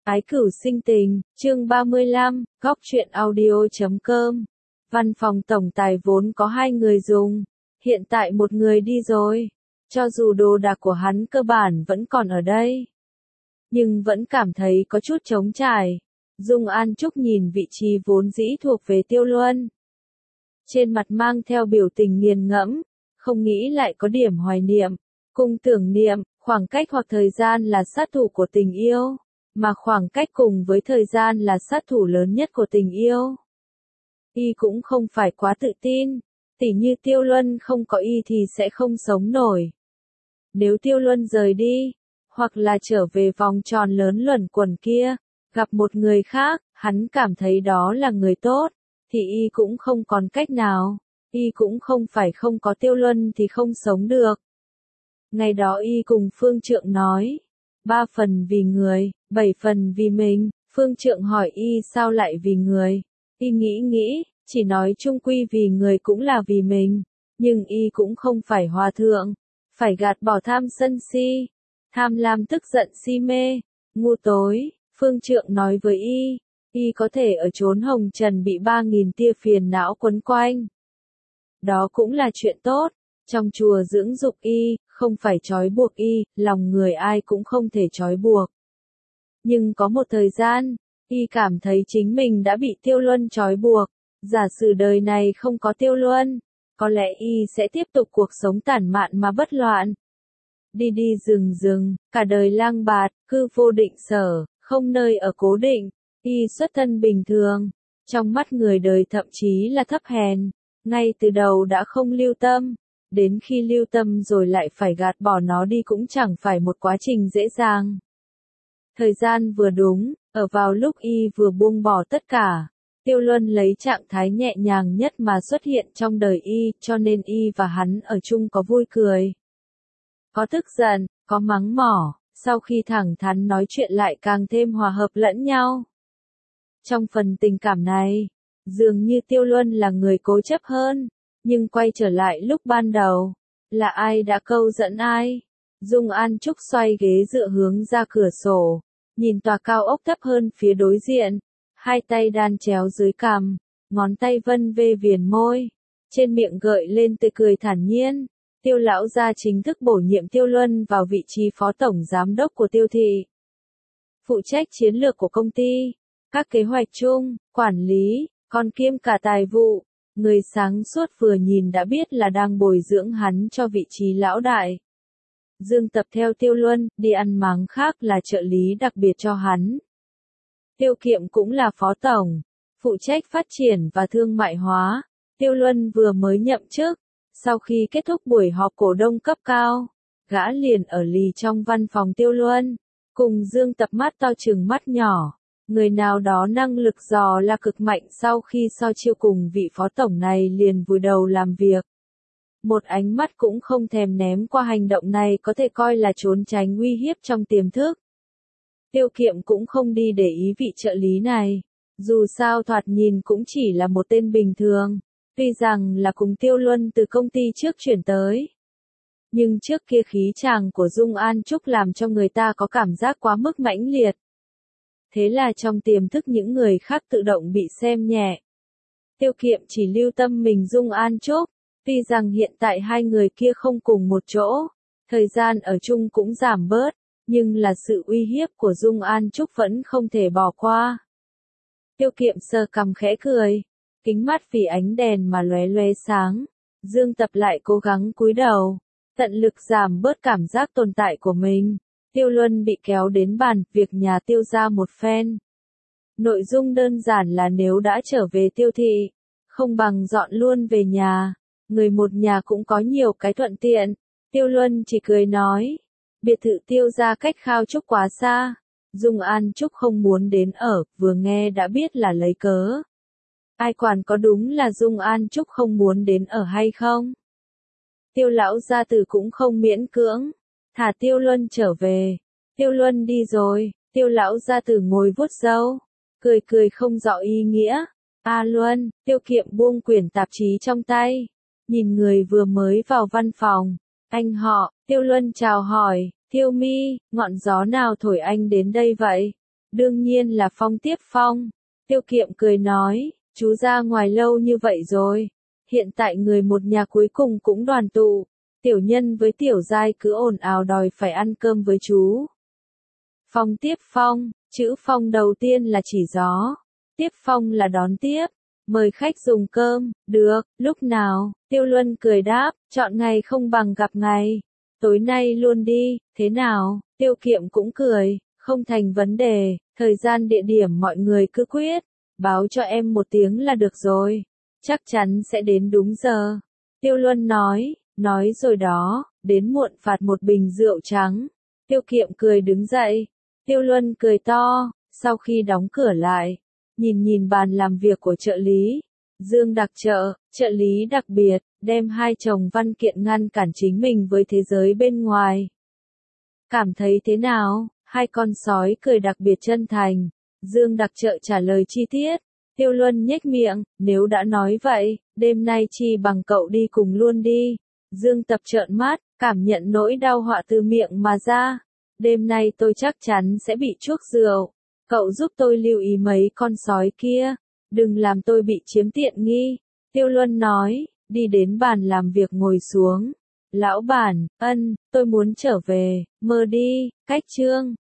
Ái cửu sinh tình, chương 35, góc truyện audio.com. Văn phòng tổng tài vốn có 2 người dùng, hiện tại một người đi rồi. Cho dù đồ đạc của hắn cơ bản vẫn còn ở đây, nhưng vẫn cảm thấy có chút trống trải. Dung An Trúc nhìn vị trí vốn dĩ thuộc về Tiêu Luân, trên mặt mang theo biểu tình nghiền ngẫm, không nghĩ lại có điểm hoài niệm, cùng tưởng niệm. Khoảng cách hoặc thời gian là sát thủ của tình yêu, mà khoảng cách cùng với thời gian là sát thủ lớn nhất của tình yêu. Y cũng không phải quá tự tin, tỉ như Tiêu Luân không có y thì sẽ không sống nổi. Nếu Tiêu Luân rời đi, hoặc là trở về vòng tròn lớn luẩn quẩn kia, gặp một người khác, hắn cảm thấy đó là người tốt, thì y cũng không còn cách nào. Y cũng không phải không có Tiêu Luân thì không sống được. Ngày đó y cùng Phương Trượng nói, 3 phần vì người, 7 phần vì mình. Phương Trượng hỏi y sao lại vì người. Y nghĩ, chỉ nói chung quy vì người cũng là vì mình, nhưng y cũng không phải hòa thượng, phải gạt bỏ tham sân si, tham lam tức giận si mê, ngu tối. Phương Trượng nói với y có thể ở chốn hồng trần bị 3.000 tia phiền não quấn quanh. Đó cũng là chuyện tốt. Trong chùa dưỡng dục y, không phải trói buộc y, lòng người ai cũng không thể trói buộc. Nhưng có một thời gian, y cảm thấy chính mình đã bị Tiêu Luân trói buộc. Giả sử đời này không có Tiêu Luân, có lẽ y sẽ tiếp tục cuộc sống tản mạn mà bất loạn. Đi đi rừng, cả đời lang bạt, cư vô định sở, không nơi ở cố định. Y xuất thân bình thường, trong mắt người đời thậm chí là thấp hèn, ngay từ đầu đã không lưu tâm. Đến khi lưu tâm rồi lại phải gạt bỏ nó đi cũng chẳng phải một quá trình dễ dàng. Thời gian vừa đúng, ở vào lúc y vừa buông bỏ tất cả, Tiêu Luân lấy trạng thái nhẹ nhàng nhất mà xuất hiện trong đời y, cho nên y và hắn ở chung có vui cười, có tức giận, có mắng mỏ, sau khi thẳng thắn nói chuyện lại càng thêm hòa hợp lẫn nhau. Trong phần tình cảm này, dường như Tiêu Luân là người cố chấp hơn. Nhưng quay trở lại lúc ban đầu, là ai đã câu dẫn ai? Dung An Trúc xoay ghế dựa hướng ra cửa sổ, nhìn tòa cao ốc thấp hơn phía đối diện, hai tay đan chéo dưới cằm, ngón tay vân vê viền môi, trên miệng gợi lên tươi cười thản nhiên. Tiêu lão gia chính thức bổ nhiệm Tiêu Luân vào vị trí phó tổng giám đốc của Tiêu thị, phụ trách chiến lược của công ty, các kế hoạch chung, quản lý, còn kiêm cả tài vụ. Người sáng suốt vừa nhìn đã biết là đang bồi dưỡng hắn cho vị trí lão đại. Dương Tập theo Tiêu Luân, đi ăn máng khác là trợ lý đặc biệt cho hắn. Tiêu Kiệm cũng là phó tổng, phụ trách phát triển và thương mại hóa. Tiêu Luân vừa mới nhậm chức, sau khi kết thúc buổi họp cổ đông cấp cao, gã liền ở lì trong văn phòng Tiêu Luân, cùng Dương Tập mắt to chừng mắt nhỏ. Người nào đó năng lực dò là cực mạnh, sau khi so chiêu cùng vị phó tổng này liền vùi đầu làm việc. Một ánh mắt cũng không thèm ném qua hành động này có thể coi là trốn tránh uy hiếp trong tiềm thức. Tiêu Kiệm cũng không đi để ý vị trợ lý này. Dù sao thoạt nhìn cũng chỉ là một tên bình thường. Tuy rằng là cùng Tiêu Luân từ công ty trước chuyển tới. Nhưng trước kia khí chàng của Dung An Trúc làm cho người ta có cảm giác quá mức mãnh liệt. Thế là trong tiềm thức những người khác tự động bị xem nhẹ. Tiêu Kiệm chỉ lưu tâm mình Dung An Trúc, tuy rằng hiện tại hai người kia không cùng một chỗ, thời gian ở chung cũng giảm bớt, nhưng là sự uy hiếp của Dung An Trúc vẫn không thể bỏ qua. Tiêu Kiệm sờ cằm khẽ cười, kính mắt vì ánh đèn mà lóe lóe sáng. Dương Tập lại cố gắng cúi đầu, tận lực giảm bớt cảm giác tồn tại của mình. Tiêu Luân bị kéo đến bàn việc nhà Tiêu gia một phen. Nội dung đơn giản là nếu đã trở về Tiêu thị, không bằng dọn luôn về nhà, người một nhà cũng có nhiều cái thuận tiện. Tiêu Luân chỉ cười nói, biệt thự Tiêu gia cách Khao Trúc quá xa, Dung An Trúc không muốn đến ở, vừa nghe đã biết là lấy cớ. Ai quản có đúng là Dung An Trúc không muốn đến ở hay không? Tiêu lão gia tử cũng không miễn cưỡng. Thả Tiêu Luân trở về. Tiêu Luân đi rồi, Tiêu lão gia tử ngồi vuốt râu, cười không rõ ý nghĩa. A Luân, Tiêu Kiệm buông quyển tạp chí trong tay, nhìn người vừa mới vào văn phòng. Anh họ, Tiêu Luân chào hỏi, Tiêu Mi, ngọn gió nào thổi anh đến đây vậy? Đương nhiên là Phong Tiếp Phong. Tiêu Kiệm cười nói, chú ra ngoài lâu như vậy rồi. Hiện tại người một nhà cuối cùng cũng đoàn tụ. Tiểu nhân với tiểu giai cứ ồn ào đòi phải ăn cơm với chú. Phong Tiếp Phong, chữ phong đầu tiên là chỉ gió. Tiếp phong là đón tiếp. Mời khách dùng cơm, được, lúc nào? Tiêu Luân cười đáp, chọn ngày không bằng gặp ngày. Tối nay luôn đi, thế nào? Tiêu Kiệm cũng cười, không thành vấn đề, thời gian địa điểm mọi người cứ quyết. Báo cho em một tiếng là được rồi. Chắc chắn sẽ đến đúng giờ. Tiêu Luân nói rồi đó, đến muộn phạt một bình rượu trắng. Tiêu Kiệm cười đứng dậy. Tiêu Luân cười to, sau khi đóng cửa lại, nhìn bàn làm việc của trợ lý. Dương đặc trợ lý đặc biệt, đem hai chồng văn kiện ngăn cản chính mình với thế giới bên ngoài. Cảm thấy thế nào? Hai con sói cười đặc biệt chân thành. Dương đặc trợ trả lời chi tiết. Tiêu Luân nhếch miệng, nếu đã nói vậy, đêm nay chi bằng cậu đi cùng luôn đi. Dương Tập trợn mắt, cảm nhận nỗi đau họa từ miệng mà ra. Đêm nay tôi chắc chắn sẽ bị chuốc rượu. Cậu giúp tôi lưu ý mấy con sói kia. Đừng làm tôi bị chiếm tiện nghi. Tiêu Luân nói, đi đến bàn làm việc ngồi xuống. Lão bản, tôi muốn trở về, mơ đi, cách chương.